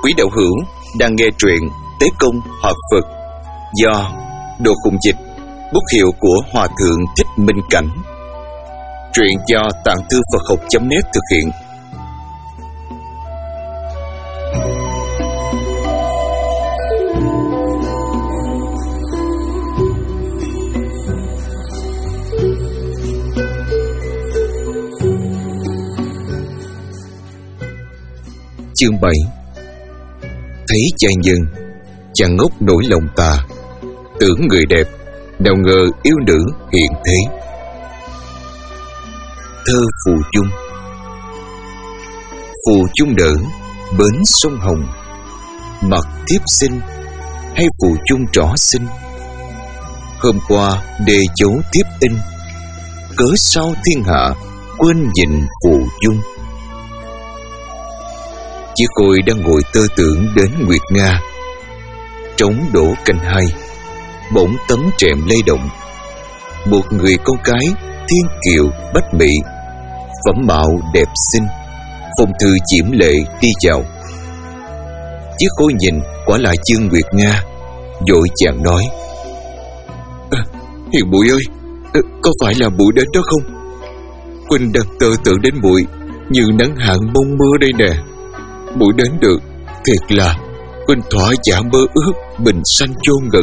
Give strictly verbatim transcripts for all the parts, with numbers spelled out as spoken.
Quý đạo hữu đang nghe truyện Tế Công Hợp Phật do Đồ Khùng Dịch, bút hiệu của Hòa Thượng Thích Minh Cảnh. Truyện do Tạng Thư Phật Học chấm net thực hiện. Chương bảy. Thấy trai nhân, chàng ngốc nổi lòng tà, tưởng người đẹp, nào ngờ yêu nữ hiện thế. Thơ Phù Chung. Phù Chung nở bến sông Hồng, mặt thiếp xinh hay phù chung trỏ xinh. Hôm qua đề dấu thiếp in, cớ sao thiên hạ quên nhìn phù chung. Chiếc Khôi đang ngồi tơ tưởng đến Nguyệt Nga. Trống đổ canh hai, bỗng tấm rèm lay động. Một người con cái thiên kiều bách mỹ, phẩm mạo đẹp xinh, phong thư diễm lệ đi vào. Chiếc Khôi nhìn quả là Dương Nguyệt Nga, vội vàng nói: à, Hiền muội ơi, à, có phải là muội đến đó không? Huynh đang tơ tưởng đến muội như nắng hạn mong mưa đây nè. Muội đến được, thiệt là huynh thỏa dạ mơ ước bình sanh chôn gần.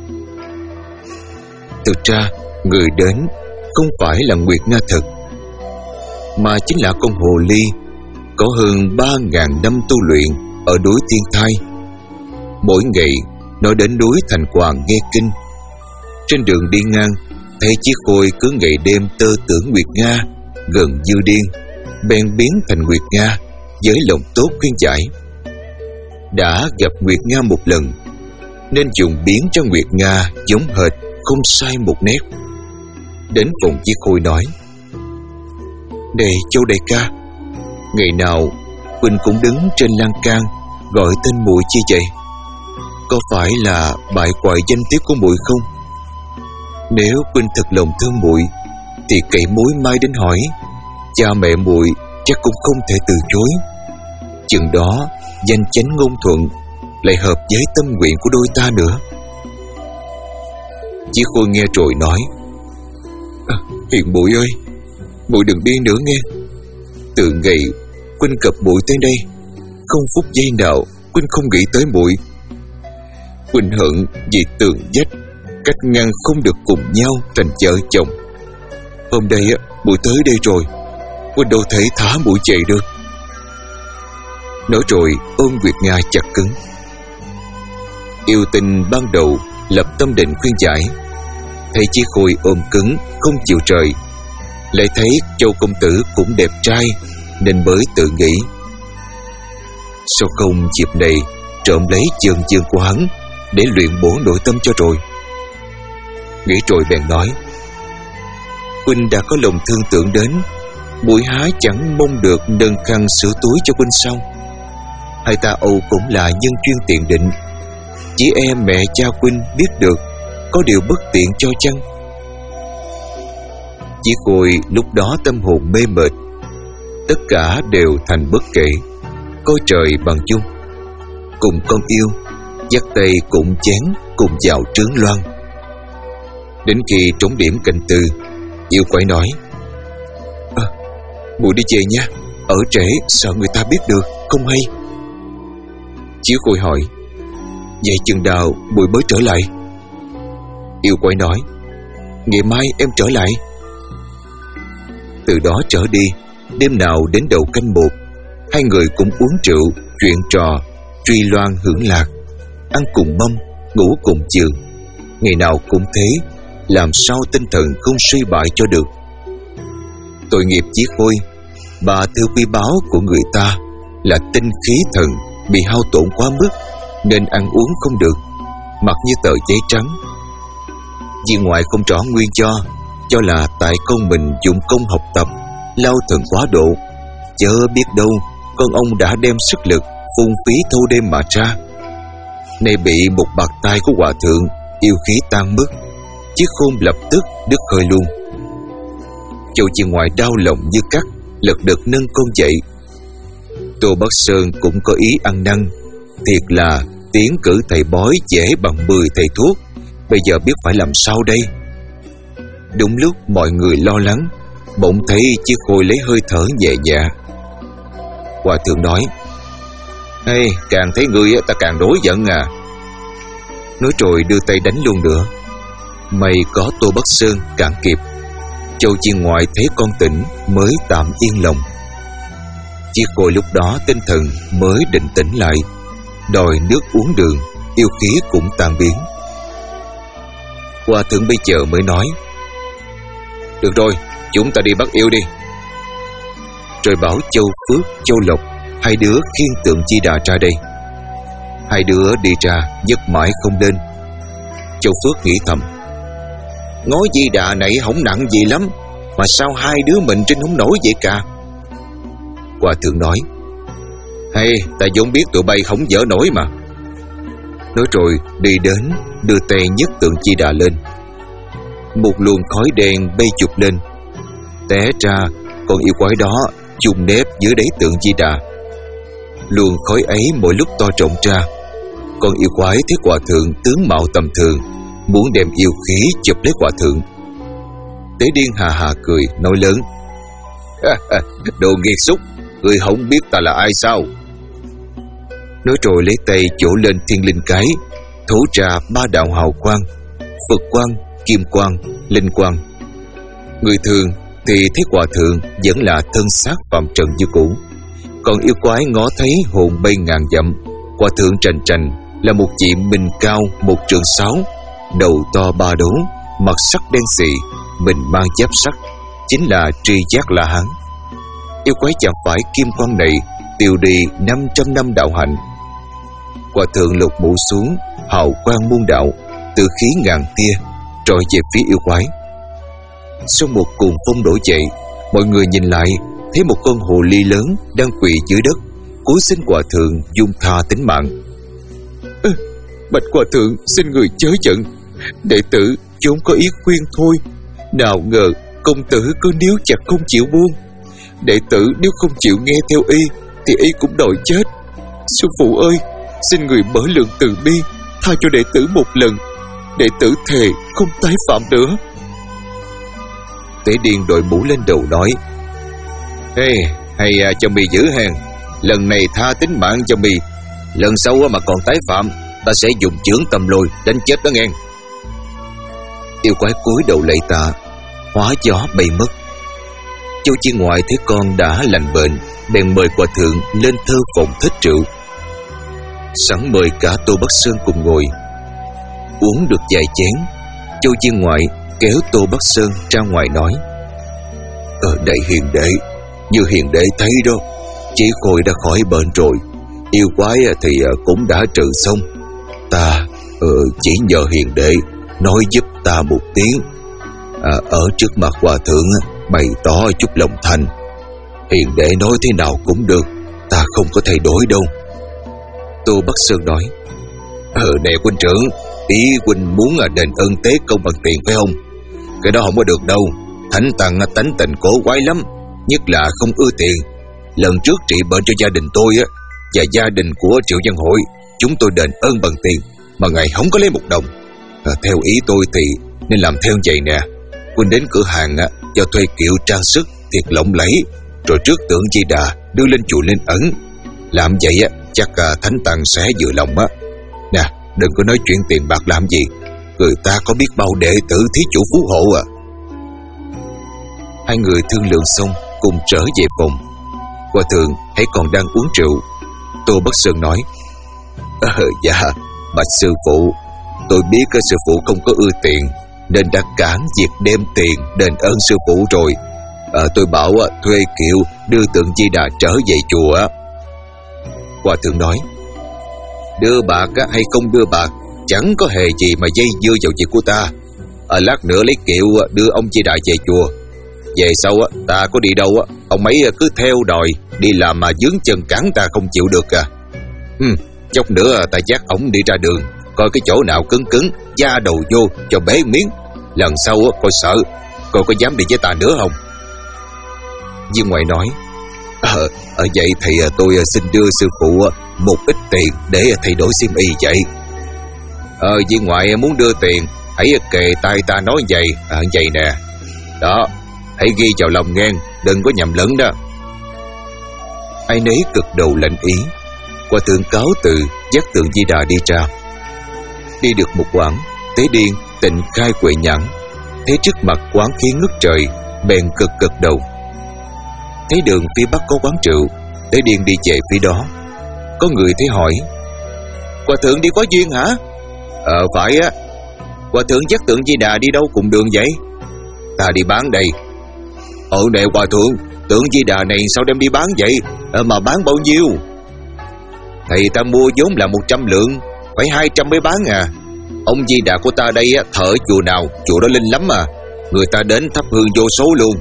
Thực ra người đến không phải là Nguyệt Nga thật, mà chính là con hồ ly có hơn ba ngàn năm tu luyện ở núi Thiên Thai. Mỗi ngày nó đến núi Thành Hoàng nghe kinh. Trên đường đi ngang, thấy chiếc Khôi cứ ngày đêm tơ tưởng Nguyệt Nga gần như điên, bèn biến thành Nguyệt Nga với lòng tốt khuyên giải. Đã gặp Nguyệt Nga một lần nên dùng biến cho Nguyệt Nga giống hệt, không sai một nét. Đến phòng chiếc Khôi nói: Này Châu đại ca, ngày nào huynh cũng đứng trên lan can gọi tên muội chi vậy? Có phải là bại hoại danh tiếng của muội không? Nếu huynh thật lòng thương muội thì cậy mối mai đến hỏi, cha mẹ muội chắc cũng không thể từ chối. Chừng đó danh chánh ngôn thuận lại hợp với tâm nguyện của đôi ta nữa. Chiếc Khôi nghe rồi nói: à, Hiền muội ơi, muội đừng đi nữa nghe. Từ ngày huynh gặp muội tới đây, không phút giây nào huynh không nghĩ tới muội. Huynh hận vì tường vách cách ngăn không được cùng nhau thành vợ chồng. Hôm nay á, muội tới đây rồi, huynh đâu thể thả muội chạy được. Nói rồi ôm Nguyệt Nga chặt cứng. Yêu tình ban đầu lập tâm định khuyên giải, thấy chiếc Khôi ôm cứng không chịu rời, lại thấy Châu công tử cũng đẹp trai nên mới tự nghĩ: sao không dịp này trộm lấy chân dương của hắn để luyện bổ nội tâm cho rồi. Nghĩ rồi bèn nói: huynh đã có lòng thương tưởng đến, muội há chẳng mong được nâng khăn sửa túi cho huynh sao? Hai ta Âu cũng là nhân duyên tiền định, chỉ e mẹ cha huynh biết được có điều bất tiện cho chăng? Chiếc Khôi lúc đó tâm hồn mê mệt, tất cả đều thành bất kể, coi trời bằng chung. Cùng con yêu, dắt tay cũng chén, cùng vào trướng loan. Đến khi trống điểm canh tư, yêu quái nói: à, muội đi về nha, ở trễ sợ người ta biết được, không hay. Chiếc Khôi hỏi: vậy chừng nào muội mới trở lại? Yêu quái nói: ngày mai em trở lại. Từ đó trở đi, đêm nào đến đầu canh một, hai người cũng uống rượu, chuyện trò, truy loan hưởng lạc, ăn cùng mâm, ngủ cùng giường. Ngày nào cũng thế, làm sao tinh thần không suy bại cho được. Tội nghiệp Chiếc Khôi, bà thư quý báu của người ta là tinh khí thần bị hao tổn quá mức nên ăn uống không được, mặt như tờ giấy trắng. Viên ngoại không rõ nguyên do, cho là tại con mình dụng công học tập, lao thần quá độ, chớ biết đâu con ông đã đem sức lực phung phí thâu đêm mà ra. Nay bị một bạt tay của hòa thượng yêu khí tan mất, Chiếc Khôn lập tức đứt hơi luôn. Châu viên ngoại đau lòng như cắt, lật đật nâng con dậy. Tô Bắc Sơn cũng có ý ăn năn, Thiệt là tiến cử thầy bói dễ bằng mười thầy thuốc. Bây giờ biết phải làm sao đây? Đúng lúc mọi người lo lắng, bỗng thấy chiếc khôi lấy hơi thở nhẹ dạ. Hòa thượng nói: "Ê, càng thấy ngươi ta càng nổi giận à." Nói rồi đưa tay đánh luôn nữa. May có Tô Bắc Sơn cản kịp. Châu Viên Ngoại thấy con tỉnh mới tạm yên lòng. Chiếc khôi lúc đó tinh thần mới định tĩnh lại, đòi nước uống đường, yêu khí cũng tan biến. Hòa thượng bây giờ mới nói: "Được rồi, chúng ta đi bắt yêu đi." Rồi bảo Châu Phước, Châu Lộc hai đứa khiêng tượng Di Đà ra đây. Hai đứa đi ra nhấc mãi không lên. Châu Phước nghĩ thầm: ngói Di Đà này không nặng gì lắm, mà sao hai đứa mình trên không nổi vậy cả? Hòa thượng nói: "Hay, ta vốn biết tụi bay không dở nổi mà." Nói rồi đi đến đưa tay nhấc tượng Di Đà lên. Một luồng khói đen bay chụp lên. Té ra con yêu quái đó chùng nếp dưới đáy tượng Di Đà. Luồng khói ấy mỗi lúc to rộng ra. Con yêu quái thấy hòa thượng tướng mạo tầm thường, muốn đem yêu khí chụp lấy hòa thượng. Tế Điên hà hà cười nói lớn: "Đồ nghiệt xúc, người không biết ta là ai sao?" Nói rồi lấy tay vỗ lên thiên linh cái, thổ ra ba đạo hào quang: Phật quang, kim quang, linh quang. Người thường thì thấy hòa thượng vẫn là thân xác phạm trần như cũ, còn yêu quái ngó thấy hồn bay ngàn dặm. Hòa thượng trành trành là một vị mình cao một trượng sáu, đầu to ba đố, mặt sắc đen xì, mình mang giáp sắt, chính là Tri Giác La Hán. Yêu quái chẳng phải kim quang này tiêu đi năm trăm năm đạo hạnh. Hòa thượng lục mũ xuống, hào quang muôn đạo, từ khí ngàn tia trọi về phía yêu quái. Sau một cuồng phong đổ dậy, mọi người nhìn lại thấy một con hồ ly lớn đang quỳ dưới đất, cúi xin hòa thượng dung tha tính mạng. "Ơ, bạch hòa thượng, xin người chớ giận, đệ tử vốn có ý khuyên thôi, nào ngờ công tử cứ níu chặt không chịu buông. Đệ tử nếu không chịu nghe theo y thì y cũng đòi chết. Sư phụ ơi, xin người mở lượng từ bi, tha cho đệ tử một lần. Đệ tử thề không tái phạm nữa." Tế Điên đội mũ lên đầu nói: "Ê, hay à, cho mi giữ hàng. Lần này tha tính mạng cho mi, lần sau mà còn tái phạm, ta sẽ dùng chưởng tầm lôi đánh chết đó nghe." Yêu quái cúi đầu lạy tạ, hóa gió bay mất. Châu Viên Ngoại thấy con đã lành bệnh, bèn mời hòa thượng lên thơ phòng thích rượu. Sẵn mời cả Tô Bắc Sơn cùng ngồi. Uống được vài chén, Châu Viên Ngoại kéo Tô Bắc Sơn ra ngoài nói: "Ở đây hiền đệ, như hiền đệ thấy đó, chỉ khôi đã khỏi bệnh rồi, yêu quái thì cũng đã trừ xong. Ta ờ, chỉ nhờ hiền đệ nói giúp ta một tiếng, à, ở trước mặt hòa thượng bày tỏ chút lòng thành. Hiền đệ nói thế nào cũng được, ta không có thay đổi đâu." Tô Bắc Sơn nói: Ờ nè huynh trưởng, ý huynh muốn đền ơn tế công bằng tiền phải không? Cái đó không có được đâu. Thánh Tăng tánh tình cổ quái lắm, nhất là không ưa tiền. Lần trước trị bệnh cho gia đình tôi á và gia đình của Triệu Văn Hội, chúng tôi đền ơn bằng tiền, mà ngài không có lấy một đồng. à, Theo ý tôi thì nên làm theo vậy nè. Huynh đến cửa hàng á, cho thuê kiệu trang sức thiệt lộng lẫy, rồi trước tượng Di Đà đưa lên chùa Linh Ẩn. Làm vậy á chắc à, Thánh Tăng sẽ vừa lòng á. Nè, đừng có nói chuyện tiền bạc làm gì, người ta có biết bao đệ tử thí chủ phú hộ à. Hai người thương lượng xong cùng trở về phòng. Hòa thượng hãy còn đang uống rượu. Tô Bắc Sơn nói: Ờ dạ, bạch sư phụ, tôi biết cái sư phụ không có ưa tiền, nên đã cản việc đem tiền đền ơn sư phụ rồi. à, Tôi bảo thuê kiệu đưa tượng Di Đà trở về chùa. Hòa thượng nói: Đưa bạc hay không đưa bạc chẳng có hề gì mà dây dưa vào việc của ta. à, Lát nữa lấy kiệu đưa ông Di Đà về chùa. Về sau ta có đi đâu ông ấy cứ theo đòi đi làm mà vướng chân cản ta không chịu được à. ừ, Chốc nữa ta dắt ổng đi ra đường, coi cái chỗ nào cứng cứng, da đầu vô cho bế miếng. Lần sau coi sợ, coi có dám đi với ta nữa không? Viên Ngoại nói: Ờ, à, vậy thì tôi xin đưa sư phụ một ít tiền để thay đổi xiêm y vậy. Ờ, viên ngoại muốn đưa tiền, hãy kề tay ta nói vậy, à, vậy nè. Đó, hãy ghi vào lòng nghe, đừng có nhầm lẫn đó. Ai nấy cực đầu lãnh ý. Hòa thượng cáo từ, dắt Tượng Di Đà đi ra. Đi được một quãng, Tế Điên tịnh khai huệ nhãn, thấy trước mặt quán khí ngất trời, bèn cực cực đầu. Thấy đường phía bắc có quán rượu, Tế Điên đi về phía đó. Có người thấy hỏi: Hòa thượng đi có duyên hả? Ờ phải á. Hòa thượng dắt Tượng Di Đà đi đâu cùng đường vậy? Ta đi bán đây. Ờ này hòa thượng, Tượng Di Đà này sao đem đi bán vậy? À, mà bán bao nhiêu? Thầy ta mua vốn là một trăm lượng, phải hai trăm mới bán à. Ông Di Đà của ta đây á, thờ ở chùa nào chùa đó linh lắm mà, người ta đến thắp hương vô số luôn.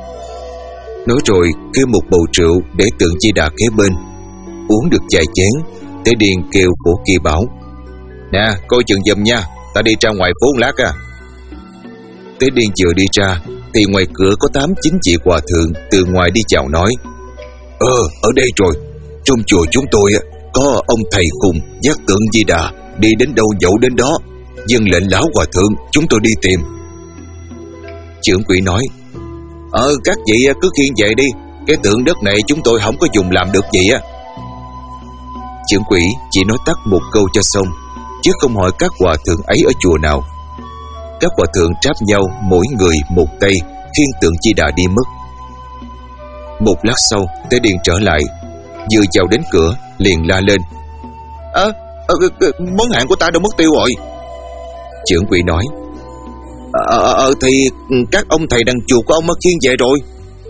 Nói rồi kêu một bầu rượu để Tượng Di Đà kế bên. Uống được vài chén, Tế Điên kêu Phổ Kỳ bảo: Nè coi chừng giùm nha, ta đi ra ngoài phố lát à. Tế Điên vừa đi ra thì ngoài cửa có tám chín chị hòa thượng từ ngoài đi chào nói: Ờ ở đây rồi, trong chùa chúng tôi có ông thầy khùng dắt Tượng Di Đà, đi đến đâu dẫu đến đó, dâng lệnh lão hòa thượng chúng tôi đi tìm. Trưởng quỹ nói: Ờ các vị cứ khiêng về đi, cái tượng đất này chúng tôi không có dùng làm được gì á. Trưởng quỹ chỉ nói tắt một câu cho xong, chứ không hỏi các hòa thượng ấy ở chùa nào. Các hòa thượng tráp nhau mỗi người một tay khiêng Tượng Di Đà đi mất. Một lát sau Tế Điên trở lại, vừa vào đến cửa liền la lên: Ờ à, à, món hàng của ta đâu mất tiêu rồi. Trưởng quỹ nói: Ờ à, à, thì các ông thầy đằng chùa của ông mới khiêng về rồi.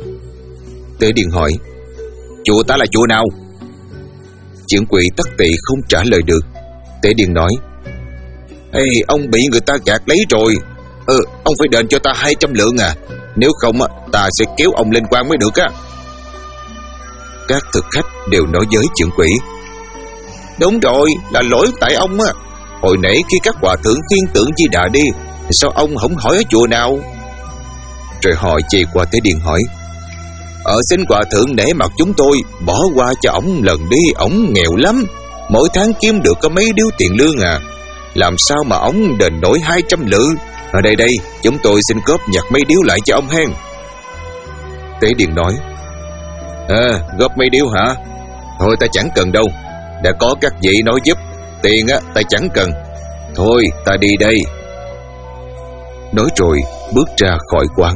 Tế Điên hỏi: Chùa ta là chùa nào? Trưởng quỹ tắc tị không trả lời được. Tế Điên nói: Ê, ông bị người ta gạt lấy rồi. Ừ, ông phải đền cho ta hai trăm lượng à, nếu không ta sẽ kéo ông lên quan mới được á. Các thực khách đều nói với trưởng quỹ: Đúng rồi, là lỗi tại ông á. Hồi nãy khi các hòa thượng khiêng Tượng Di Đà đi, sao ông không hỏi ở chùa nào? Rồi họ chạy qua Tế Điên hỏi: Ờ xin hòa thượng để mặt chúng tôi bỏ qua cho ổng lần đi, ổng nghèo lắm, mỗi tháng kiếm được có mấy điếu tiền lương à, làm sao mà ổng đền nổi hai trăm lượng. Ở đây đây, chúng tôi xin góp nhặt mấy điếu lại cho ông hen. Tế Điên nói: À, góp mấy điếu hả? Thôi ta chẳng cần đâu, đã có các vị nói giúp, tiền á ta chẳng cần. Thôi ta đi đây. Nói rồi bước ra khỏi quán.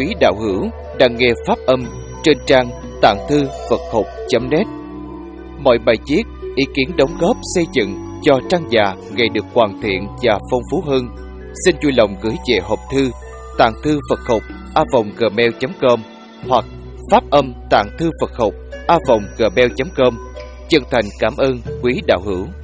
quý đạo hữu đang nghe pháp âm trên trang tạng thư Phật học chấm net. Mọi bài viết, ý kiến đóng góp xây dựng cho trang già ngày được hoàn thiện và phong phú hơn, xin vui lòng gửi về hộp thư tạng thư Phật học a vòng gmail chấm com hoặc pháp âm tạng thư Phật học a vòng gmail chấm com. Chân thành cảm ơn quý đạo hữu.